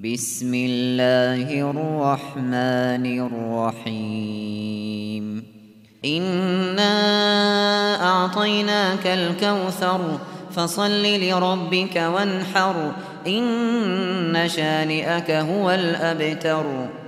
بسم الله الرحمن الرحيم إنا أعطيناك الكوثر فصل لربك وانحر إن شانئك هو الأبتر